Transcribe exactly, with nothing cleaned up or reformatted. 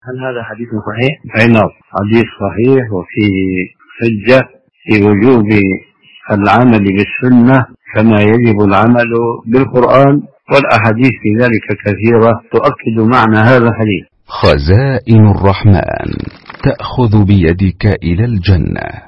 هل هذا حديث صحيح؟ أي نعم، حديث صحيح وفيه حجة في وجوب العمل بالسنة كما يجب العمل بالقرآن، والأحاديث في ذلك كثيرة تؤكد معنى هذا الحديث. خزائن الرحمن تأخذ بيدك إلى الجنة.